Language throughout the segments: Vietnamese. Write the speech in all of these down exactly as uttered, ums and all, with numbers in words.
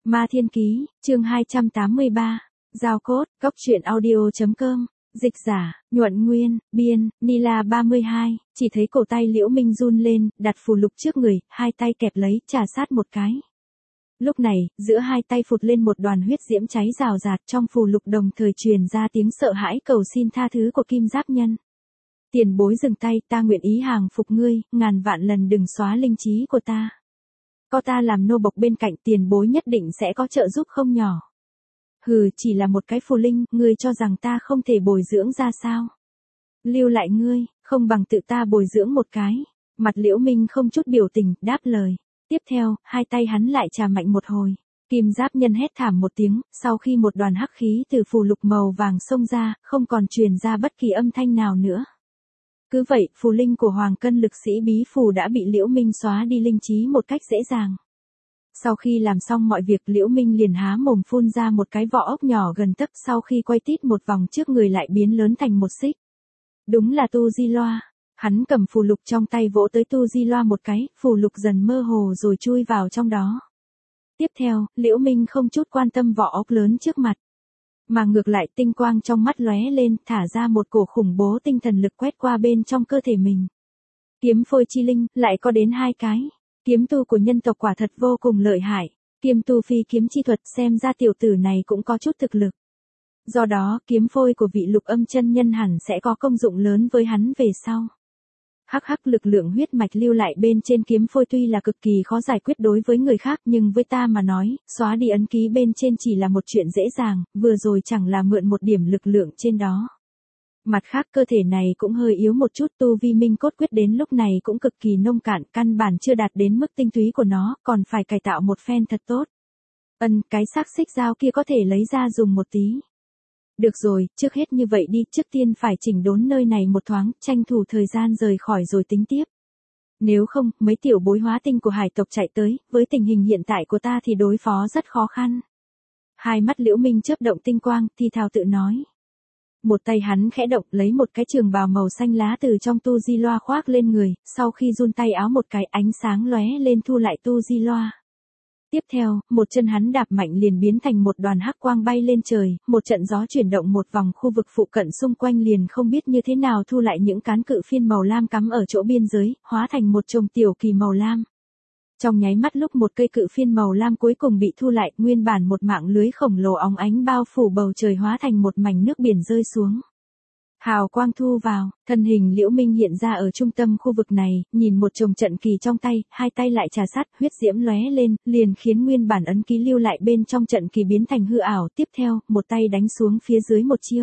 Ma Thiên Ký, chương hai trăm tám mươi ba, Giao cốt, cốc truyện audio.com, dịch giả, nhuận nguyên, biên, Nila ba mươi hai, chỉ thấy cổ tay Liễu Minh run lên, đặt phù lục trước người, hai tay kẹp lấy, trà sát một cái. Lúc này, giữa hai tay phụt lên một đoàn huyết diễm cháy rào rạt, trong phù lục đồng thời truyền ra tiếng sợ hãi cầu xin tha thứ của Kim Giáp Nhân. Tiền bối dừng tay, ta nguyện ý hàng phục ngươi, ngàn vạn lần đừng xóa linh trí của ta. Có ta làm nô bộc bên cạnh, tiền bối nhất định sẽ có trợ giúp không nhỏ. Hừ, chỉ là một cái phù linh, ngươi cho rằng ta không thể bồi dưỡng ra sao? Lưu lại ngươi, không bằng tự ta bồi dưỡng một cái. Mặt Liễu Minh không chút biểu tình, đáp lời. Tiếp theo, hai tay hắn lại chà mạnh một hồi. Kim Giáp Nhân hét thảm một tiếng, sau khi một đoàn hắc khí từ phù lục màu vàng xông ra, không còn truyền ra bất kỳ âm thanh nào nữa. Cứ vậy, phù linh của Hoàng Cân lực sĩ bí phù đã bị Liễu Minh xóa đi linh trí một cách dễ dàng. Sau khi làm xong mọi việc, Liễu Minh liền há mồm phun ra một cái vỏ ốc nhỏ gần tấc, sau khi quay tít một vòng trước người lại biến lớn thành một xích. Đúng là tu di loa. Hắn cầm phù lục trong tay vỗ tới tu di loa một cái, phù lục dần mơ hồ rồi chui vào trong đó. Tiếp theo, Liễu Minh không chút quan tâm vỏ ốc lớn trước mặt, mà ngược lại tinh quang trong mắt lóe lên, thả ra một cổ khủng bố tinh thần lực quét qua bên trong cơ thể mình. Kiếm phôi chi linh, lại có đến hai cái. Kiếm tu của nhân tộc quả thật vô cùng lợi hại. Kiếm tu phi kiếm chi thuật, xem ra tiểu tử này cũng có chút thực lực. Do đó, kiếm phôi của vị Lục Âm chân nhân hẳn sẽ có công dụng lớn với hắn về sau. Hắc hắc, lực lượng huyết mạch lưu lại bên trên kiếm phôi tuy là cực kỳ khó giải quyết đối với người khác, nhưng với ta mà nói, xóa đi ấn ký bên trên chỉ là một chuyện dễ dàng, vừa rồi chẳng là mượn một điểm lực lượng trên đó. Mặt khác, cơ thể này cũng hơi yếu một chút, tu vi minh cốt quyết đến lúc này cũng cực kỳ nông cạn, căn bản chưa đạt đến mức tinh túy của nó, còn phải cải tạo một phen thật tốt. Ân, cái xác xích dao kia có thể lấy ra dùng một tí. Được rồi, trước hết như vậy đi, trước tiên phải chỉnh đốn nơi này một thoáng, tranh thủ thời gian rời khỏi rồi tính tiếp. Nếu không, mấy tiểu bối hóa tinh của hải tộc chạy tới, với tình hình hiện tại của ta thì đối phó rất khó khăn. Hai mắt Liễu Minh chớp động tinh quang, thì thào tự nói. Một tay hắn khẽ động, lấy một cái trường bào màu xanh lá từ trong tu di loa khoác lên người, sau khi run tay áo một cái, ánh sáng lóe lên thu lại tu di loa. Tiếp theo, một chân hắn đạp mạnh liền biến thành một đoàn hắc quang bay lên trời, một trận gió chuyển động một vòng khu vực phụ cận xung quanh liền không biết như thế nào thu lại những cán cự phiên màu lam cắm ở chỗ biên giới, hóa thành một chồng tiểu kỳ màu lam. Trong nháy mắt lúc một cây cự phiên màu lam cuối cùng bị thu lại, nguyên bản một mạng lưới khổng lồ óng ánh bao phủ bầu trời hóa thành một mảnh nước biển rơi xuống. Hào quang thu vào, thân hình Liễu Minh hiện ra ở trung tâm khu vực này, nhìn một chồng trận kỳ trong tay, hai tay lại trà sát, huyết diễm lóe lên, liền khiến nguyên bản ấn ký lưu lại bên trong trận kỳ biến thành hư ảo. Tiếp theo, một tay đánh xuống phía dưới một chiêu.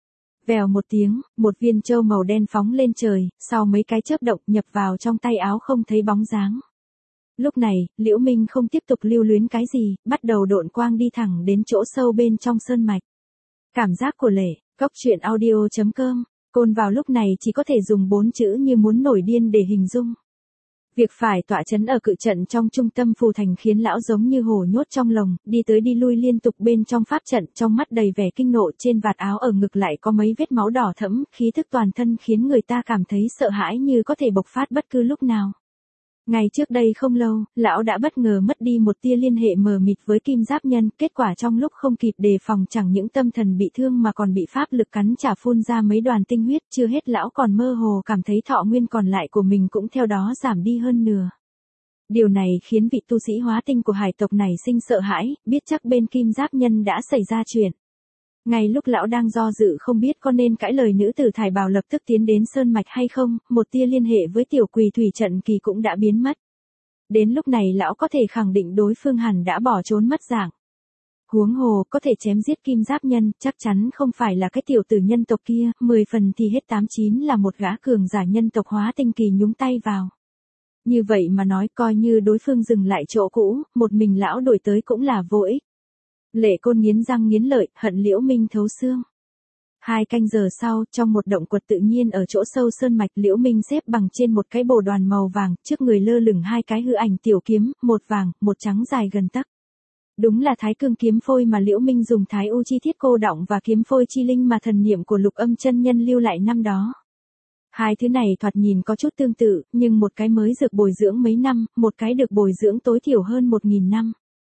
Vèo một tiếng, một viên châu màu đen phóng lên trời, sau mấy cái chớp động nhập vào trong tay áo không thấy bóng dáng. Lúc này, Liễu Minh không tiếp tục lưu luyến cái gì, bắt đầu độn quang đi thẳng đến chỗ sâu bên trong sơn mạch. Cảm giác của lệ, cốc truyện audio.com, côn vào lúc này chỉ có thể dùng bốn chữ như muốn nổi điên để hình dung. Việc phải tọa chấn ở cự trận trong trung tâm phù thành khiến lão giống như hổ nhốt trong lồng, đi tới đi lui liên tục bên trong pháp trận, trong mắt đầy vẻ kinh nộ, trên vạt áo ở ngực lại có mấy vết máu đỏ thẫm, khí thức toàn thân khiến người ta cảm thấy sợ hãi như có thể bộc phát bất cứ lúc nào. Ngày trước đây không lâu, lão đã bất ngờ mất đi một tia liên hệ mờ mịt với Kim Giáp Nhân, kết quả trong lúc không kịp đề phòng chẳng những tâm thần bị thương mà còn bị pháp lực cắn trả phun ra mấy đoàn tinh huyết, chưa hết lão còn mơ hồ cảm thấy thọ nguyên còn lại của mình cũng theo đó giảm đi hơn nửa. Điều này khiến vị tu sĩ hóa tinh của hải tộc này sinh sợ hãi, biết chắc bên Kim Giáp Nhân đã xảy ra chuyện. Ngay lúc lão đang do dự không biết có nên cãi lời nữ tử thải bào lập tức tiến đến sơn mạch hay không, một tia liên hệ với tiểu quỳ thủy trận kỳ cũng đã biến mất. Đến lúc này lão có thể khẳng định đối phương hẳn đã bỏ trốn mất dạng. Huống hồ, có thể chém giết Kim Giáp Nhân, chắc chắn không phải là cái tiểu tử nhân tộc kia, mười phần thì hết tám chín là một gã cường giả nhân tộc hóa tinh kỳ nhúng tay vào. Như vậy mà nói, coi như đối phương dừng lại chỗ cũ, một mình lão đổi tới cũng là vô ích. Lệ Côn nghiến răng nghiến lợi, hận Liễu Minh thấu xương. Hai canh giờ sau, trong một động quật tự nhiên ở chỗ sâu sơn mạch, Liễu Minh xếp bằng trên một cái bồ đoàn màu vàng, trước người lơ lửng hai cái hư ảnh tiểu kiếm, một vàng, một trắng dài gần tấc. Đúng là Thái Cương kiếm phôi mà Liễu Minh dùng Thái U chi thiết cô đọng và kiếm phôi chi linh mà thần niệm của Lục Âm chân nhân lưu lại năm đó. Hai thứ này thoạt nhìn có chút tương tự, nhưng một cái mới được bồi dưỡng mấy năm, một cái được bồi dưỡng tối thiểu hơn một nghìn năm.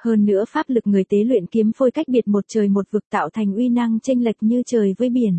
Hơn nữa pháp lực người tế luyện kiếm phôi cách biệt một trời một vực tạo thành uy năng chênh lệch như trời với biển.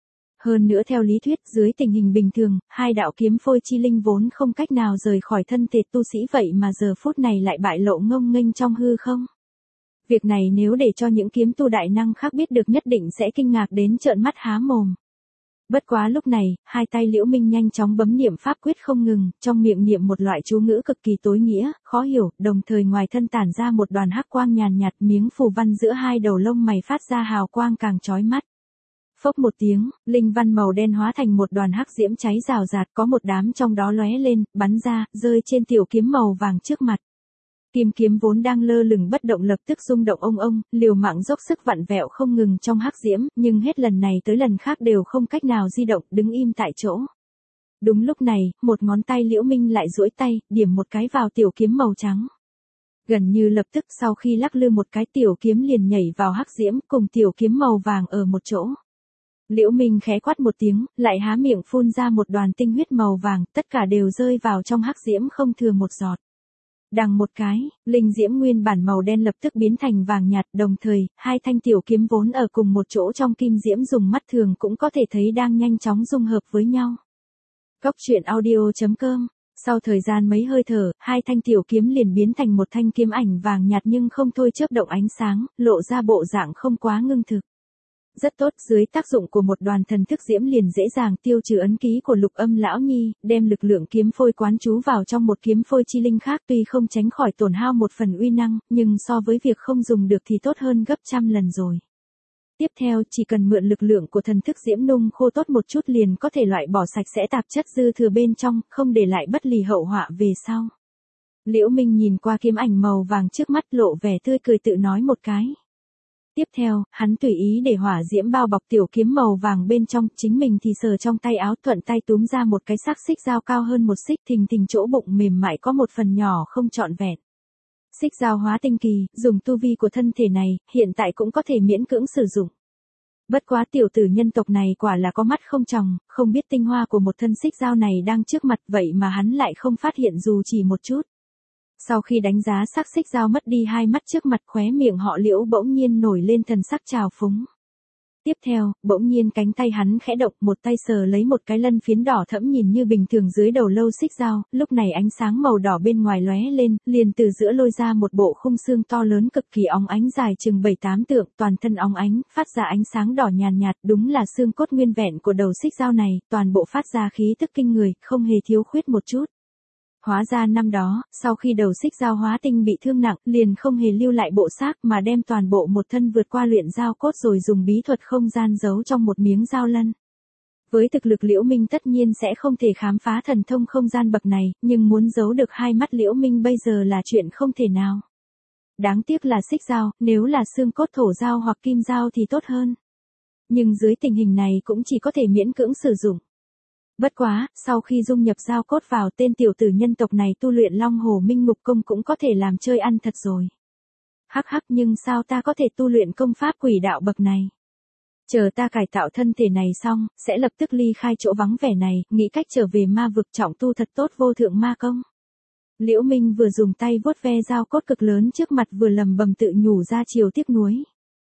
Hơn nữa theo lý thuyết dưới tình hình bình thường, hai đạo kiếm phôi chi linh vốn không cách nào rời khỏi thân thể tu sĩ vậy mà giờ phút này lại bại lộ ngông nghênh trong hư không. Việc này nếu để cho những kiếm tu đại năng khác biết được nhất định sẽ kinh ngạc đến trợn mắt há mồm. Bất quá lúc này, hai tay Liễu Minh nhanh chóng bấm niệm pháp quyết không ngừng, trong miệng niệm một loại chú ngữ cực kỳ tối nghĩa, khó hiểu, đồng thời ngoài thân tản ra một đoàn hắc quang nhàn nhạt, miếng phù văn giữa hai đầu lông mày phát ra hào quang càng chói mắt. Phốc một tiếng, linh văn màu đen hóa thành một đoàn hắc diễm cháy rào rạt, có một đám trong đó lóe lên, bắn ra, rơi trên tiểu kiếm màu vàng trước mặt. Kim kiếm vốn đang lơ lửng bất động lập tức rung động ông ông, liều mạng dốc sức vặn vẹo không ngừng trong hắc diễm, nhưng hết lần này tới lần khác đều không cách nào di động, đứng im tại chỗ. Đúng lúc này, một ngón tay Liễu Minh lại duỗi tay, điểm một cái vào tiểu kiếm màu trắng. Gần như lập tức sau khi lắc lư một cái tiểu kiếm liền nhảy vào hắc diễm cùng tiểu kiếm màu vàng ở một chỗ. Liễu Minh khẽ quát một tiếng, lại há miệng phun ra một đoàn tinh huyết màu vàng, tất cả đều rơi vào trong hắc diễm không thừa một giọt. Đằng một cái, linh diễm nguyên bản màu đen lập tức biến thành vàng nhạt, đồng thời, hai thanh tiểu kiếm vốn ở cùng một chỗ trong kim diễm dùng mắt thường cũng có thể thấy đang nhanh chóng dung hợp với nhau. Cốc truyện audio chấm com. Sau thời gian mấy hơi thở, hai thanh tiểu kiếm liền biến thành một thanh kiếm ảnh vàng nhạt nhưng không thôi chớp động ánh sáng, lộ ra bộ dạng không quá ngưng thực. Rất tốt, dưới tác dụng của một đoàn thần thức diễm liền dễ dàng tiêu trừ ấn ký của Lục Âm lão nhi, đem lực lượng kiếm phôi quán trú vào trong một kiếm phôi chi linh khác, tuy không tránh khỏi tổn hao một phần uy năng, nhưng so với việc không dùng được thì tốt hơn gấp trăm lần rồi. Tiếp theo, chỉ cần mượn lực lượng của thần thức diễm nung khô tốt một chút liền có thể loại bỏ sạch sẽ tạp chất dư thừa bên trong, không để lại bất lì hậu họa về sau. Liễu Minh nhìn qua kiếm ảnh màu vàng trước mắt lộ vẻ tươi cười tự nói một cái. Tiếp theo, hắn tùy ý để hỏa diễm bao bọc tiểu kiếm màu vàng bên trong, chính mình thì sờ trong tay áo thuận tay túm ra một cái xác xích dao cao hơn một xích, thình thình chỗ bụng mềm mại có một phần nhỏ không trọn vẹn. Xích dao hóa tinh kỳ, dùng tu vi của thân thể này, hiện tại cũng có thể miễn cưỡng sử dụng. Bất quá tiểu tử nhân tộc này quả là có mắt không tròng, không biết tinh hoa của một thân xích dao này đang trước mặt vậy mà hắn lại không phát hiện dù chỉ một chút. Sau khi đánh giá sắc xích dao mất đi hai mắt trước mặt, khóe miệng họ Liễu bỗng nhiên nổi lên thần sắc trào phúng. Tiếp theo, bỗng nhiên cánh tay hắn khẽ động, một tay sờ lấy một cái lân phiến đỏ thẫm nhìn như bình thường dưới đầu lâu xích dao, lúc này ánh sáng màu đỏ bên ngoài lóe lên, liền từ giữa lôi ra một bộ khung xương to lớn cực kỳ óng ánh dài chừng bảy tám tượng, toàn thân óng ánh, phát ra ánh sáng đỏ nhàn nhạt, đúng là xương cốt nguyên vẹn của đầu xích dao này, toàn bộ phát ra khí tức kinh người, không hề thiếu khuyết một chút. Hóa ra năm đó, sau khi đầu xích dao hóa tinh bị thương nặng, liền không hề lưu lại bộ xác mà đem toàn bộ một thân vượt qua luyện dao cốt rồi dùng bí thuật không gian giấu trong một miếng dao lân. Với thực lực Liễu Minh tất nhiên sẽ không thể khám phá thần thông không gian bậc này, nhưng muốn giấu được hai mắt Liễu Minh bây giờ là chuyện không thể nào. Đáng tiếc là xích dao, nếu là xương cốt thổ dao hoặc kim dao thì tốt hơn. Nhưng dưới tình hình này cũng chỉ có thể miễn cưỡng sử dụng. Bất quá, sau khi dung nhập dao cốt vào, tên tiểu tử nhân tộc này tu luyện Long Hổ Minh Ngục Công cũng có thể làm chơi ăn thật rồi. Hắc hắc, nhưng sao ta có thể tu luyện công pháp quỷ đạo bậc này? Chờ ta cải tạo thân thể này xong, sẽ lập tức ly khai chỗ vắng vẻ này, nghĩ cách trở về ma vực trọng tu thật tốt vô thượng ma công. Liễu Minh vừa dùng tay vuốt ve dao cốt cực lớn trước mặt vừa lầm bầm tự nhủ ra chiều tiếc nuối.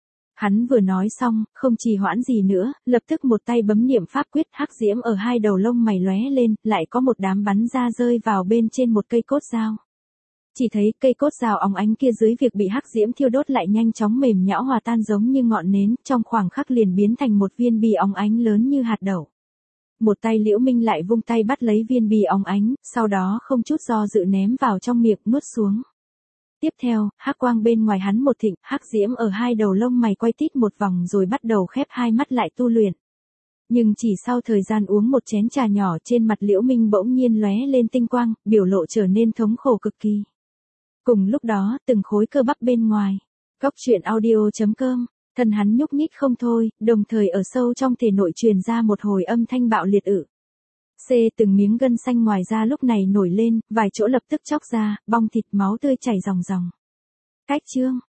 Hắn vừa nói xong, không trì hoãn gì nữa, lập tức một tay bấm niệm pháp quyết, hắc diễm ở hai đầu lông mày lóe lên, lại có một đám bắn ra rơi vào bên trên một cây cốt dao. Chỉ thấy cây cốt dao óng ánh kia dưới việc bị hắc diễm thiêu đốt lại nhanh chóng mềm nhão hòa tan giống như ngọn nến, trong khoảng khắc liền biến thành một viên bi óng ánh lớn như hạt đậu. Một tay Liễu Minh lại vung tay bắt lấy viên bi óng ánh, sau đó không chút do dự ném vào trong miệng nuốt xuống. Tiếp theo, hắc quang bên ngoài hắn một thịnh, hắc diễm ở hai đầu lông mày quay tít một vòng rồi bắt đầu khép hai mắt lại tu luyện. Nhưng chỉ sau thời gian uống một chén trà nhỏ, trên mặt Liễu Minh bỗng nhiên lóe lên tinh quang, biểu lộ trở nên thống khổ cực kỳ. Cùng lúc đó, từng khối cơ bắp bên ngoài. Cốc truyện audio chấm com, thân hắn nhúc nhích không thôi, đồng thời ở sâu trong thể nội truyền ra một hồi âm thanh bạo liệt ử. C từng miếng gân xanh ngoài da lúc này nổi lên, vài chỗ lập tức chóc ra, bong thịt máu tươi chảy ròng ròng. Cách chương,